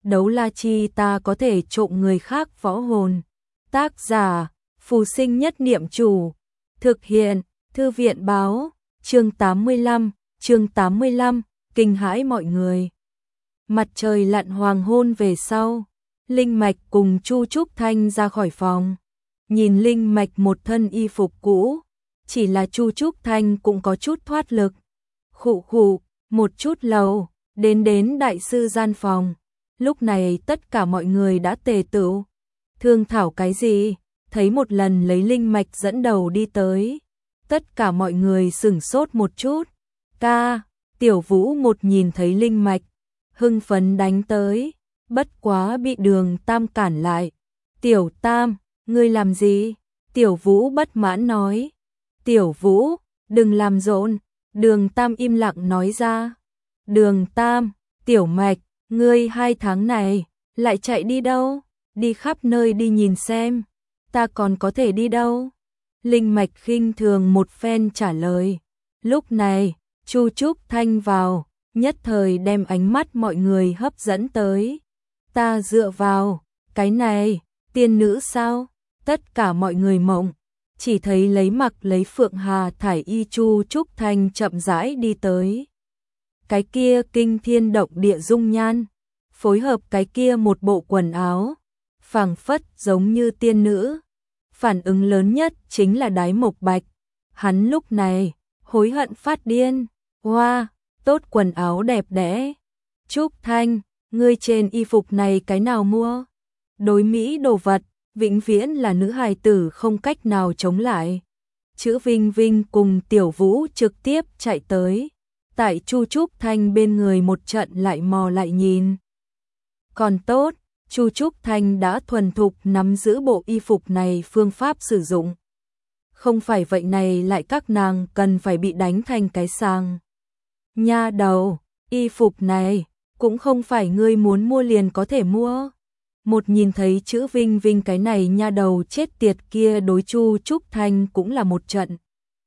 đấu la chi ta có thể trộm người khác võ hồn. Tác giả, Phù Sinh Nhất Niệm Chủ. Thực hiện, Thư viện báo, chương 85, kinh hãi mọi người. Mặt trời lặn hoàng hôn về sau, Linh Mạch cùng Chu Trúc Thanh ra khỏi phòng. Nhìn Linh Mạch một thân y phục cũ, chỉ là Chu Trúc Thanh cũng có chút thoát lực. Khụ khụ, một chút lâu, đến đại sư gian phòng. Lúc này tất cả mọi người đã tề tựu. Thương thảo cái gì? Thấy một lần lấy Linh Mạch dẫn đầu đi tới. Tất cả mọi người sửng sốt một chút. Ca, Tiểu Vũ một nhìn thấy Linh Mạch, hưng phấn đánh tới, bất quá bị Đường Tam cản lại. Tiểu Tam, ngươi làm gì? Tiểu Vũ bất mãn nói. Tiểu Vũ, đừng làm rộn. Đường Tam im lặng nói ra. Đường Tam, Tiểu Mạch, ngươi 2 tháng này lại chạy đi đâu? Đi khắp nơi đi nhìn xem. Ta còn có thể đi đâu? Linh Mạch khinh thường một phen trả lời. Lúc này, Chu Trúc Thanh vào, nhất thời đem ánh mắt mọi người hấp dẫn tới. Ta dựa vào, cái này, tiên nữ sao? Tất cả mọi người mộng, chỉ thấy lấy Phượng Hà thải y Chu Trúc Thanh chậm rãi đi tới. Cái kia kinh thiên động địa dung nhan, phối hợp cái kia một bộ quần áo, phảng phất giống như tiên nữ. Phản ứng lớn nhất chính là Đái Mộc Bạch. Hắn lúc này, hối hận phát điên. Wow, tốt quần áo đẹp đẽ. Trúc Thanh, ngươi trên y phục này cái nào mua? Đối mỹ đồ vật, vĩnh viễn là nữ hài tử không cách nào chống lại. Chữ Vinh Vinh cùng Tiểu Vũ trực tiếp chạy tới. Tại Chu Trúc Thanh bên người một trận lại mò lại nhìn. Còn tốt, Chu Trúc Thanh đã thuần thục nắm giữ bộ y phục này phương pháp sử dụng. Không phải vậy này lại các nàng cần phải bị đánh thành cái sàng. Nha đầu, y phục này cũng không phải ngươi muốn mua liền có thể mua. Một nhìn thấy chữ Vinh Vinh cái này nha đầu chết tiệt kia đối Chu Trúc Thanh cũng là một trận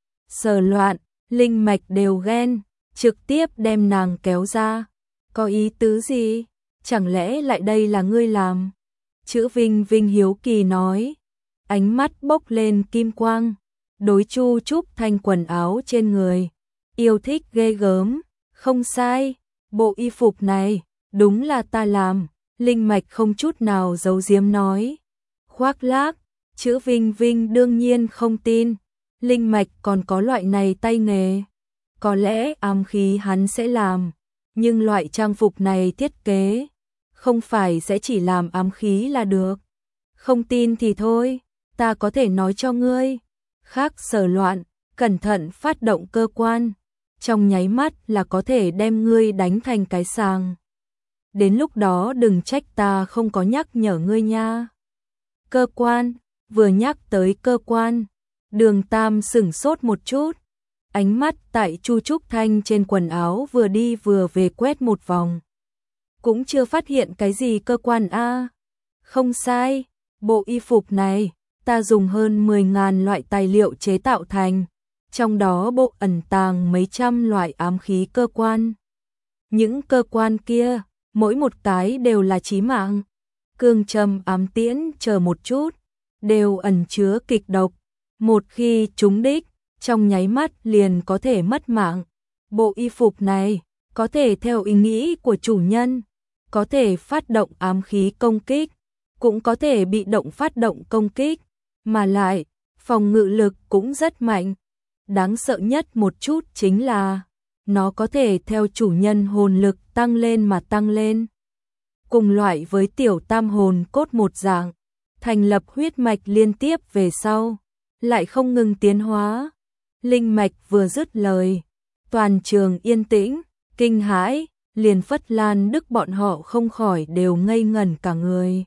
sờ loạn, Linh Mạch đều ghen, trực tiếp đem nàng kéo ra. Có ý tứ gì? Chẳng lẽ lại đây là ngươi làm? Chữ Vinh Vinh hiếu kỳ nói, ánh mắt bốc lên kim quang, đối Chu Trúc Thanh quần áo trên người, yêu thích ghê gớm. Không sai, bộ y phục này, đúng là ta làm. Linh Mạch không chút nào giấu giếm nói. Khoác lác, chữ Vinh Vinh đương nhiên không tin. Linh Mạch còn có loại này tay nghề. Có lẽ ám khí hắn sẽ làm, nhưng loại trang phục này thiết kế, không phải sẽ chỉ làm ám khí là được. Không tin thì thôi, ta có thể nói cho ngươi. Khác sở loạn, cẩn thận phát động cơ quan. Trong nháy mắt là có thể đem ngươi đánh thành cái sàng. Đến lúc đó đừng trách ta không có nhắc nhở ngươi nha. Cơ quan, vừa nhắc tới cơ quan, Đường Tam sửng sốt một chút. Ánh mắt tại Chu Trúc Thanh trên quần áo vừa đi vừa về quét một vòng. Cũng chưa phát hiện cái gì cơ quan a. Không sai, bộ y phục này, ta dùng hơn 10.000 loại tài liệu chế tạo thành. Trong đó bộ ẩn tàng mấy trăm loại ám khí cơ quan. Những cơ quan kia, mỗi một cái đều là chí mạng. Cương châm, ám tiễn chờ một chút, đều ẩn chứa kịch độc. Một khi trúng đích, trong nháy mắt liền có thể mất mạng. Bộ y phục này, có thể theo ý nghĩ của chủ nhân, có thể phát động ám khí công kích, cũng có thể bị động phát động công kích, mà lại, phòng ngự lực cũng rất mạnh. Đáng sợ nhất một chút chính là, nó có thể theo chủ nhân hồn lực tăng lên mà tăng lên. Cùng loại với tiểu tam hồn cốt một dạng, thành lập huyết mạch liên tiếp về sau, lại không ngừng tiến hóa. Linh Mạch vừa dứt lời, toàn trường yên tĩnh, kinh hãi, liền Phất Lan Đức bọn họ không khỏi đều ngây ngẩn cả người.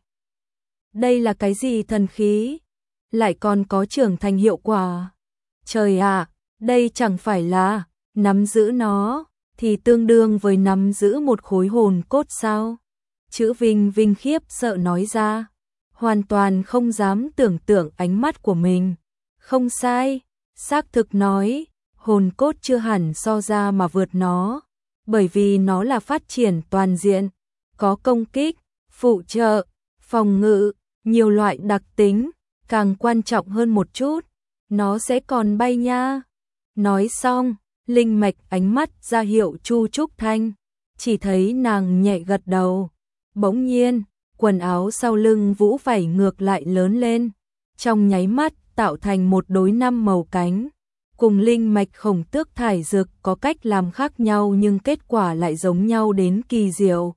Đây là cái gì thần khí? Lại còn có trưởng thành hiệu quả. Trời ạ, đây chẳng phải là nắm giữ nó thì tương đương với nắm giữ một khối hồn cốt sao? Chữ Vinh Vinh khiếp sợ nói ra, hoàn toàn không dám tưởng tượng ánh mắt của mình. Không sai, xác thực nói, hồn cốt chưa hẳn so ra mà vượt nó, bởi vì nó là phát triển toàn diện, có công kích, phụ trợ, phòng ngự, nhiều loại đặc tính, càng quan trọng hơn một chút, nó sẽ còn bay nha. Nói xong, linh mạch ánh mắt ra hiệu Chu Trúc Thanh, chỉ thấy nàng nhẹ gật đầu. Bỗng nhiên, quần áo sau lưng vũ vảy ngược lại lớn lên, trong nháy mắt tạo thành một đối năm màu cánh. Cùng linh mạch khổng tước thải dược có cách làm khác nhau nhưng kết quả lại giống nhau đến kỳ diệu.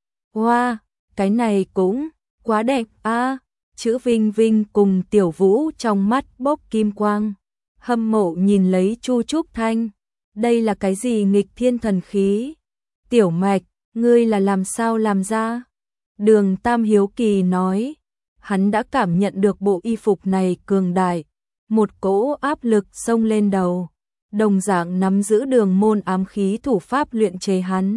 Wow, cái này cũng quá đẹp a. Chữ Vinh Vinh cùng Tiểu Vũ trong mắt bốc kim quang. Hâm mộ nhìn lấy Chu Trúc Thanh. Đây là cái gì nghịch thiên thần khí? Tiểu Mạch, ngươi là làm sao làm ra? Đường Tam hiếu kỳ nói. Hắn đã cảm nhận được bộ y phục này cường đại. Một cỗ áp lực xông lên đầu. Đồng dạng nắm giữ đường môn ám khí thủ pháp luyện chế hắn.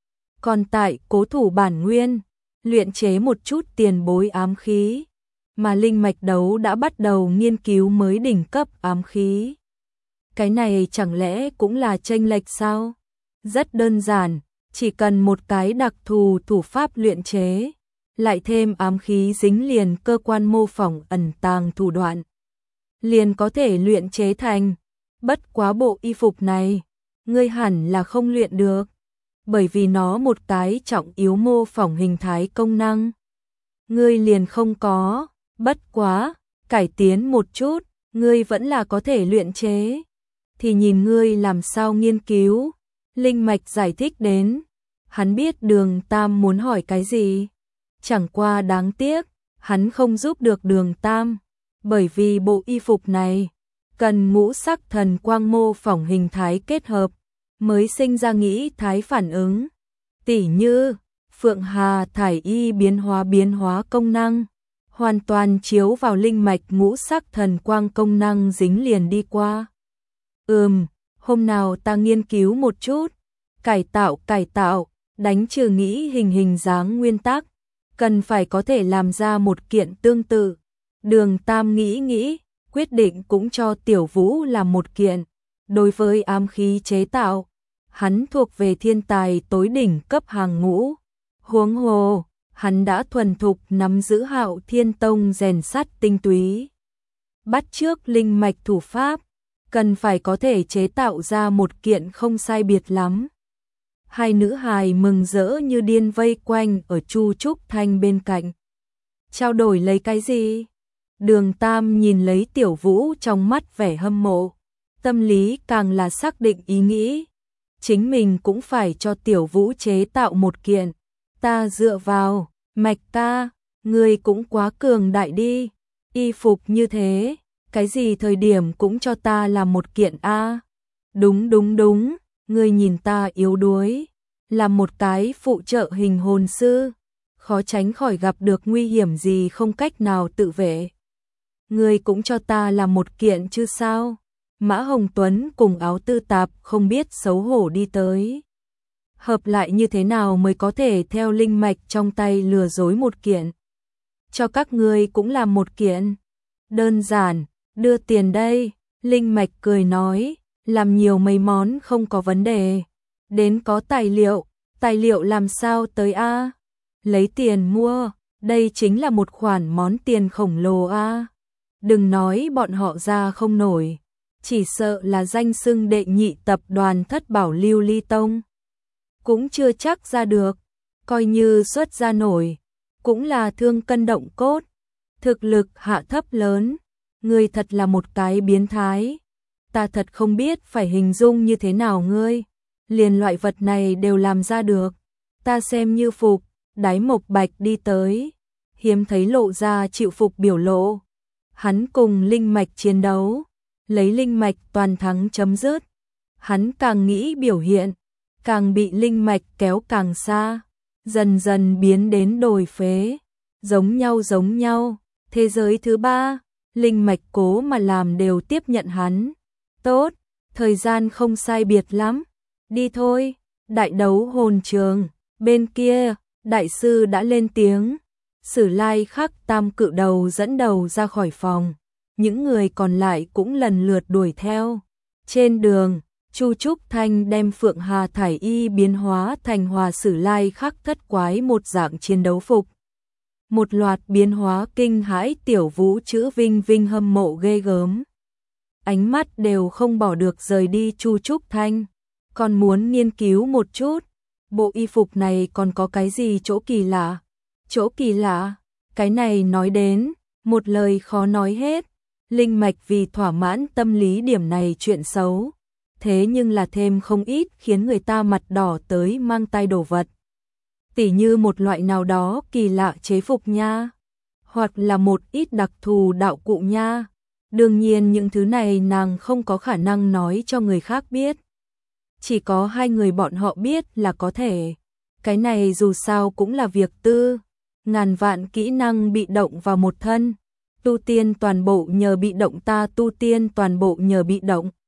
Còn tại cố thủ bản nguyên, luyện chế một chút tiền bối ám khí. Mà linh mạch đấu đã bắt đầu nghiên cứu mới đỉnh cấp ám khí. Cái này chẳng lẽ cũng là chênh lệch sao? Rất đơn giản, chỉ cần một cái đặc thù thủ pháp luyện chế, lại thêm ám khí dính liền cơ quan mô phỏng ẩn tàng thủ đoạn, liền có thể luyện chế thành. Bất quá bộ y phục này, ngươi hẳn là không luyện được, bởi vì nó một cái trọng yếu mô phỏng hình thái công năng. Ngươi liền không có, bất quá, cải tiến một chút, ngươi vẫn là có thể luyện chế. Thì nhìn ngươi làm sao nghiên cứu. Linh mạch giải thích đến. Hắn biết Đường Tam muốn hỏi cái gì. Chẳng qua đáng tiếc, hắn không giúp được Đường Tam. Bởi vì bộ y phục này, cần ngũ sắc thần quang mô phỏng hình thái kết hợp, mới sinh ra nghĩ thái phản ứng. Tỉ như, Phượng Hà thải y biến hóa công năng, hoàn toàn chiếu vào linh mạch ngũ sắc thần quang công năng dính liền đi qua. Hôm nào ta nghiên cứu một chút, cải tạo, đánh trừ nghĩ hình dáng nguyên tắc, cần phải có thể làm ra một kiện tương tự. Đường Tam nghĩ, quyết định cũng cho Tiểu Vũ làm một kiện. Đối với ám khí chế tạo, hắn thuộc về thiên tài tối đỉnh cấp hàng ngũ. Huống hồ, hắn đã thuần thục nắm giữ Hạo Thiên Tông rèn sắt tinh túy. Bắt chước linh mạch thủ pháp, cần phải có thể chế tạo ra một kiện không sai biệt lắm. Hai nữ hài mừng rỡ như điên vây quanh ở Chu Trúc Thanh bên cạnh. Trao đổi lấy cái gì? Đường Tam nhìn lấy Tiểu Vũ trong mắt vẻ hâm mộ, tâm lý càng là xác định ý nghĩ. Chính mình cũng phải cho Tiểu Vũ chế tạo một kiện. Ta dựa vào, Mạch ca, ngươi cũng quá cường đại đi. Y phục như thế, cái gì thời điểm cũng cho ta làm một kiện a. Đúng, ngươi nhìn ta yếu đuối, làm một cái phụ trợ hình hồn sư, khó tránh khỏi gặp được nguy hiểm gì không cách nào tự vệ. Ngươi cũng cho ta làm một kiện chứ sao? Mã Hồng Tuấn cùng Áo Tư Tạp không biết xấu hổ đi tới. Hợp lại như thế nào mới có thể theo linh mạch trong tay lừa dối một kiện? Cho các ngươi cũng làm một kiện. Đơn giản, đưa tiền đây. Linh mạch cười nói, làm nhiều mấy món không có vấn đề. Đến có tài liệu làm sao tới a? Lấy tiền mua, đây chính là một khoản món tiền khổng lồ a. Đừng nói bọn họ ra không nổi, chỉ sợ là danh xưng đệ nhị tập đoàn Thất Bảo Lưu Ly Tông cũng chưa chắc ra được, coi như xuất ra nổi, cũng là thương cân động cốt, thực lực hạ thấp lớn. Ngươi thật là một cái biến thái, ta thật không biết phải hình dung như thế nào ngươi, liền loại vật này đều làm ra được, ta xem như phục. Đái Mộc Bạch đi tới, hiếm thấy lộ ra chịu phục biểu lộ. Hắn cùng linh mạch chiến đấu, lấy linh mạch toàn thắng chấm dứt. Hắn càng nghĩ biểu hiện, càng bị linh mạch kéo càng xa, dần dần biến đến đồi phế. Giống nhau, thế giới thứ ba, linh mạch cố mà làm đều tiếp nhận hắn. Tốt, thời gian không sai biệt lắm, đi thôi. Đại đấu hồn trường, bên kia, đại sư đã lên tiếng. Sử Lai Khắc Tam cự đầu dẫn đầu ra khỏi phòng, những người còn lại cũng lần lượt đuổi theo. Trên đường, Chu Trúc Thanh đem Phượng Hà thải y biến hóa thành Hòa Sử Lai Khắc thất quái một dạng chiến đấu phục, Một loạt biến hóa kinh hãi Tiểu Vũ chữ Vinh Vinh hâm mộ ghê gớm. Ánh mắt đều không bỏ được rời đi Chu Trúc Thanh, còn muốn nghiên cứu một chút, bộ y phục này còn có cái gì chỗ kỳ lạ? Chỗ kỳ lạ, cái này nói đến, một lời khó nói hết. Linh Mạch vì thỏa mãn tâm lý điểm này chuyện xấu, thế nhưng là thêm không ít khiến người ta mặt đỏ tới mang tay đồ vật. Tỉ như một loại nào đó kỳ lạ chế phục nha, hoặc là một ít đặc thù đạo cụ nha. Đương nhiên những thứ này nàng không có khả năng nói cho người khác biết. Chỉ có hai người bọn họ biết là có thể. Cái này dù sao cũng là việc tư, ngàn vạn kỹ năng bị động vào một thân. Tu tiên toàn bộ nhờ bị động, ta tu tiên toàn bộ nhờ bị động.